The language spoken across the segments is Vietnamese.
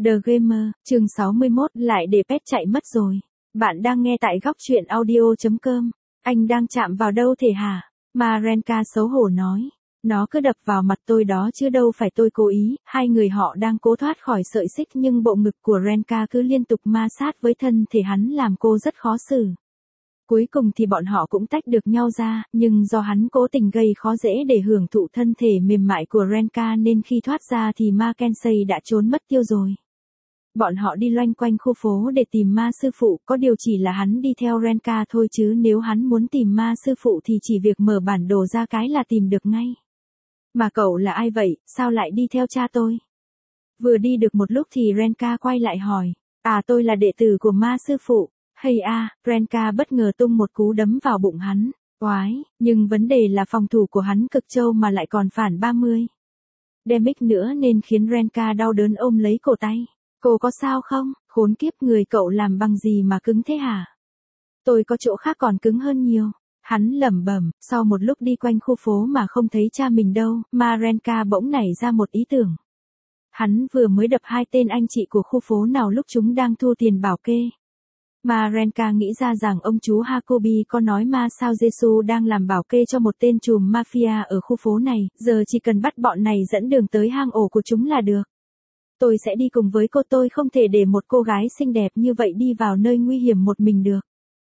The Gamer, chương 61, lại để pet chạy mất rồi. Bạn đang nghe tại góc truyện audio.com. Anh đang chạm vào đâu thể hả? Mà Renka xấu hổ nói. Nó cứ đập vào mặt tôi đó chứ đâu phải tôi cố ý. Hai người họ đang cố thoát khỏi sợi xích nhưng bộ ngực của Renka cứ liên tục ma sát với thân thể hắn làm cô rất khó xử. Cuối cùng thì bọn họ cũng tách được nhau ra, nhưng do hắn cố tình gây khó dễ để hưởng thụ thân thể mềm mại của Renka nên khi thoát ra thì Mackenzie đã trốn mất tiêu rồi. Bọn họ đi loanh quanh khu phố để tìm ma sư phụ, có điều chỉ là hắn đi theo Renka thôi chứ nếu hắn muốn tìm ma sư phụ thì chỉ việc mở bản đồ ra cái là tìm được ngay. Mà cậu là ai vậy, sao lại đi theo cha tôi? Vừa đi được một lúc thì Renka quay lại hỏi, tôi là đệ tử của ma sư phụ. Hay Renka bất ngờ tung một cú đấm vào bụng hắn, oái, nhưng vấn đề là phòng thủ của hắn cực trâu mà lại còn phản 30. Demic nữa nên khiến Renka đau đớn ôm lấy cổ tay. Cô có sao không? Khốn kiếp, người cậu làm bằng gì mà cứng thế hả? Tôi có chỗ khác còn cứng hơn nhiều. Hắn lẩm bẩm, sau một lúc đi quanh khu phố mà không thấy cha mình đâu, mà Renka bỗng nảy ra một ý tưởng. Hắn vừa mới đập hai tên anh chị của khu phố nào lúc chúng đang thu tiền bảo kê. Mà Renka nghĩ ra rằng ông chú Jacobi có nói ma sao Jesus đang làm bảo kê cho một tên trùm mafia ở khu phố này, giờ chỉ cần bắt bọn này dẫn đường tới hang ổ của chúng là được. Tôi sẽ đi cùng với cô, tôi không thể để một cô gái xinh đẹp như vậy đi vào nơi nguy hiểm một mình được.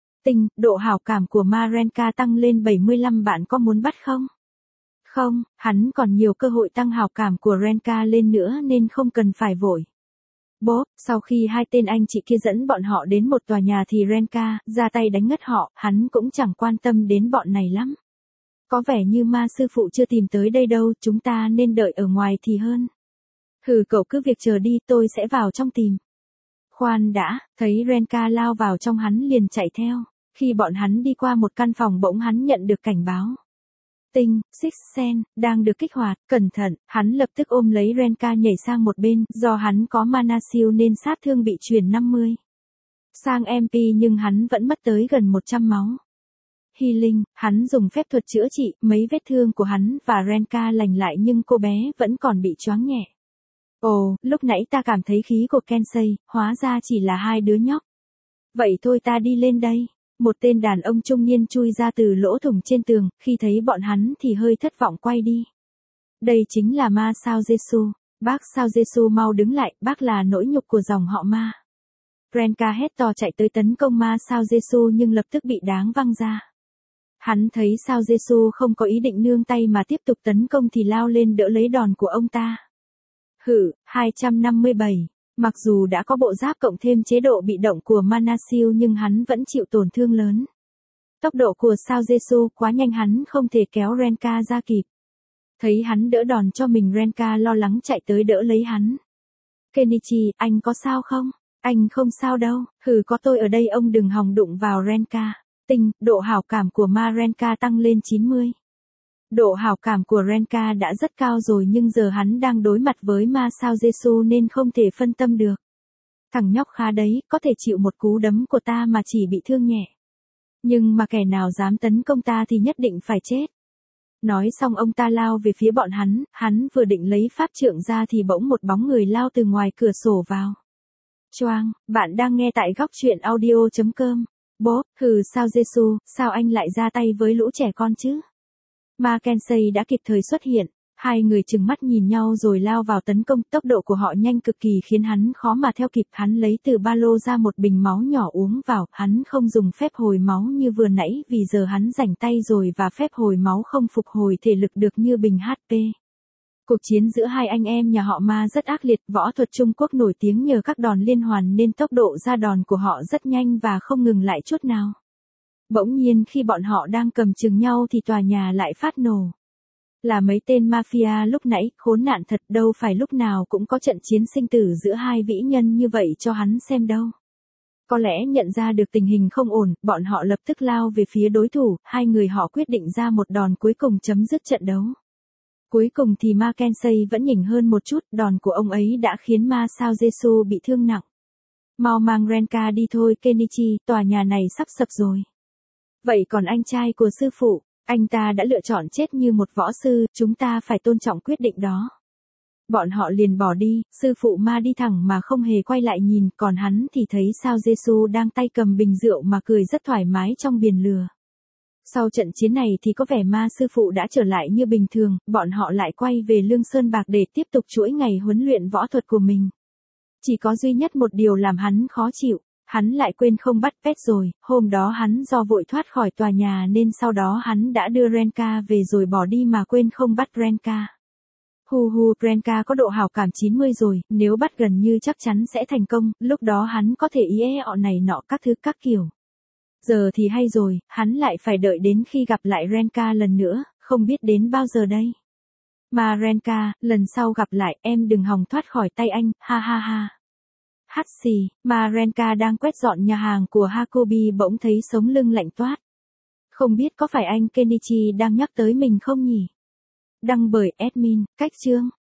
Độ hảo cảm của Ma Renka tăng lên 75, bạn có muốn bắt không? Không, hắn còn nhiều cơ hội tăng hảo cảm của Renka lên nữa nên không cần phải vội. Sau khi hai tên anh chị kia dẫn bọn họ đến một tòa nhà thì Renka ra tay đánh ngất họ, hắn cũng chẳng quan tâm đến bọn này lắm. Có vẻ như ma sư phụ chưa tìm tới đây đâu, chúng ta nên đợi ở ngoài thì hơn. Cậu cứ việc chờ đi, tôi sẽ vào trong tìm. Khoan đã, thấy Renka lao vào trong hắn liền chạy theo. Khi bọn hắn đi qua một căn phòng bỗng hắn nhận được cảnh báo. Sixth Sense đang được kích hoạt, cẩn thận, hắn lập tức ôm lấy Renka nhảy sang một bên, do hắn có mana siêu nên sát thương bị chuyển 50 sang MP nhưng hắn vẫn mất tới gần 100 máu. Healing, hắn dùng phép thuật chữa trị, mấy vết thương của hắn và Renka lành lại nhưng cô bé vẫn còn bị choáng nhẹ. Lúc nãy ta cảm thấy khí của Kensei, hóa ra chỉ là hai đứa nhóc. Vậy thôi ta đi lên đây. Một tên đàn ông trung niên chui ra từ lỗ thủng trên tường, khi thấy bọn hắn thì hơi thất vọng quay đi. Đây chính là ma sao Jesus. Bác sao Jesus mau đứng lại, bác là nỗi nhục của dòng họ ma. Renka hét to chạy tới tấn công ma sao Jesus nhưng lập tức bị đáng văng ra. Hắn thấy sao Jesus không có ý định nương tay mà tiếp tục tấn công thì lao lên đỡ lấy đòn của ông ta. 257. Mặc dù đã có bộ giáp cộng thêm chế độ bị động của Mana Shield nhưng hắn vẫn chịu tổn thương lớn. Tốc độ của sao Jesus quá nhanh, hắn không thể kéo Renka ra kịp. Thấy hắn đỡ đòn cho mình, Renka lo lắng chạy tới đỡ lấy hắn. Kenichi, anh có sao không? Anh không sao đâu, có tôi ở đây, ông đừng hòng đụng vào Renka. Độ hảo cảm của Ma Renka tăng lên 90. Độ hảo cảm của Renka đã rất cao rồi nhưng giờ hắn đang đối mặt với ma sao Jesus nên không thể phân tâm được. Thằng nhóc khá đấy, có thể chịu một cú đấm của ta mà chỉ bị thương nhẹ. Nhưng mà kẻ nào dám tấn công ta thì nhất định phải chết. Nói xong ông ta lao về phía bọn hắn vừa định lấy pháp trượng ra thì bỗng một bóng người lao từ ngoài cửa sổ vào. Choang, bạn đang nghe tại góc truyện audio.com. Sao Jesus, sao anh lại ra tay với lũ trẻ con chứ? Mackenzie đã kịp thời xuất hiện, hai người trừng mắt nhìn nhau rồi lao vào tấn công, tốc độ của họ nhanh cực kỳ khiến hắn khó mà theo kịp. Hắn lấy từ ba lô ra một bình máu nhỏ uống vào, hắn không dùng phép hồi máu như vừa nãy vì giờ hắn rảnh tay rồi và phép hồi máu không phục hồi thể lực được như bình HP. Cuộc chiến giữa hai anh em nhà họ Ma rất ác liệt, võ thuật Trung Quốc nổi tiếng nhờ các đòn liên hoàn nên tốc độ ra đòn của họ rất nhanh và không ngừng lại chút nào. Bỗng nhiên khi bọn họ đang cầm chừng nhau thì tòa nhà lại phát nổ. Là mấy tên mafia lúc nãy, khốn nạn thật, đâu phải lúc nào cũng có trận chiến sinh tử giữa hai vĩ nhân như vậy cho hắn xem đâu. Có lẽ nhận ra được tình hình không ổn, bọn họ lập tức lao về phía đối thủ, hai người họ quyết định ra một đòn cuối cùng chấm dứt trận đấu. Cuối cùng thì Mackenzie vẫn nhỉnh hơn một chút, đòn của ông ấy đã khiến ma sao Jesus bị thương nặng. Mau mang Renka đi thôi Kenichi, tòa nhà này sắp sập rồi. Vậy còn anh trai của sư phụ, anh ta đã lựa chọn chết như một võ sư, chúng ta phải tôn trọng quyết định đó. Bọn họ liền bỏ đi, sư phụ Ma đi thẳng mà không hề quay lại nhìn, còn hắn thì thấy sao Giêsu đang tay cầm bình rượu mà cười rất thoải mái trong biển lửa. Sau trận chiến này thì có vẻ Ma sư phụ đã trở lại như bình thường, bọn họ lại quay về Lương Sơn Bạc để tiếp tục chuỗi ngày huấn luyện võ thuật của mình. Chỉ có duy nhất một điều làm hắn khó chịu, hắn lại quên không bắt pet rồi, hôm đó hắn do vội thoát khỏi tòa nhà nên sau đó hắn đã đưa Renka về rồi bỏ đi mà quên không bắt Renka. Renka có độ hảo cảm 90 rồi, nếu bắt gần như chắc chắn sẽ thành công, lúc đó hắn có thể này nọ các thứ các kiểu. Giờ thì hay rồi, hắn lại phải đợi đến khi gặp lại Renka lần nữa, không biết đến bao giờ đây. Mà Renka, lần sau gặp lại em đừng hòng thoát khỏi tay anh, ha ha ha. Hắt xì, mà Renka đang quét dọn nhà hàng của Hakobi bỗng thấy sống lưng lạnh toát. Không biết có phải anh Kenichi đang nhắc tới mình không nhỉ? Đăng bởi admin, cách chương.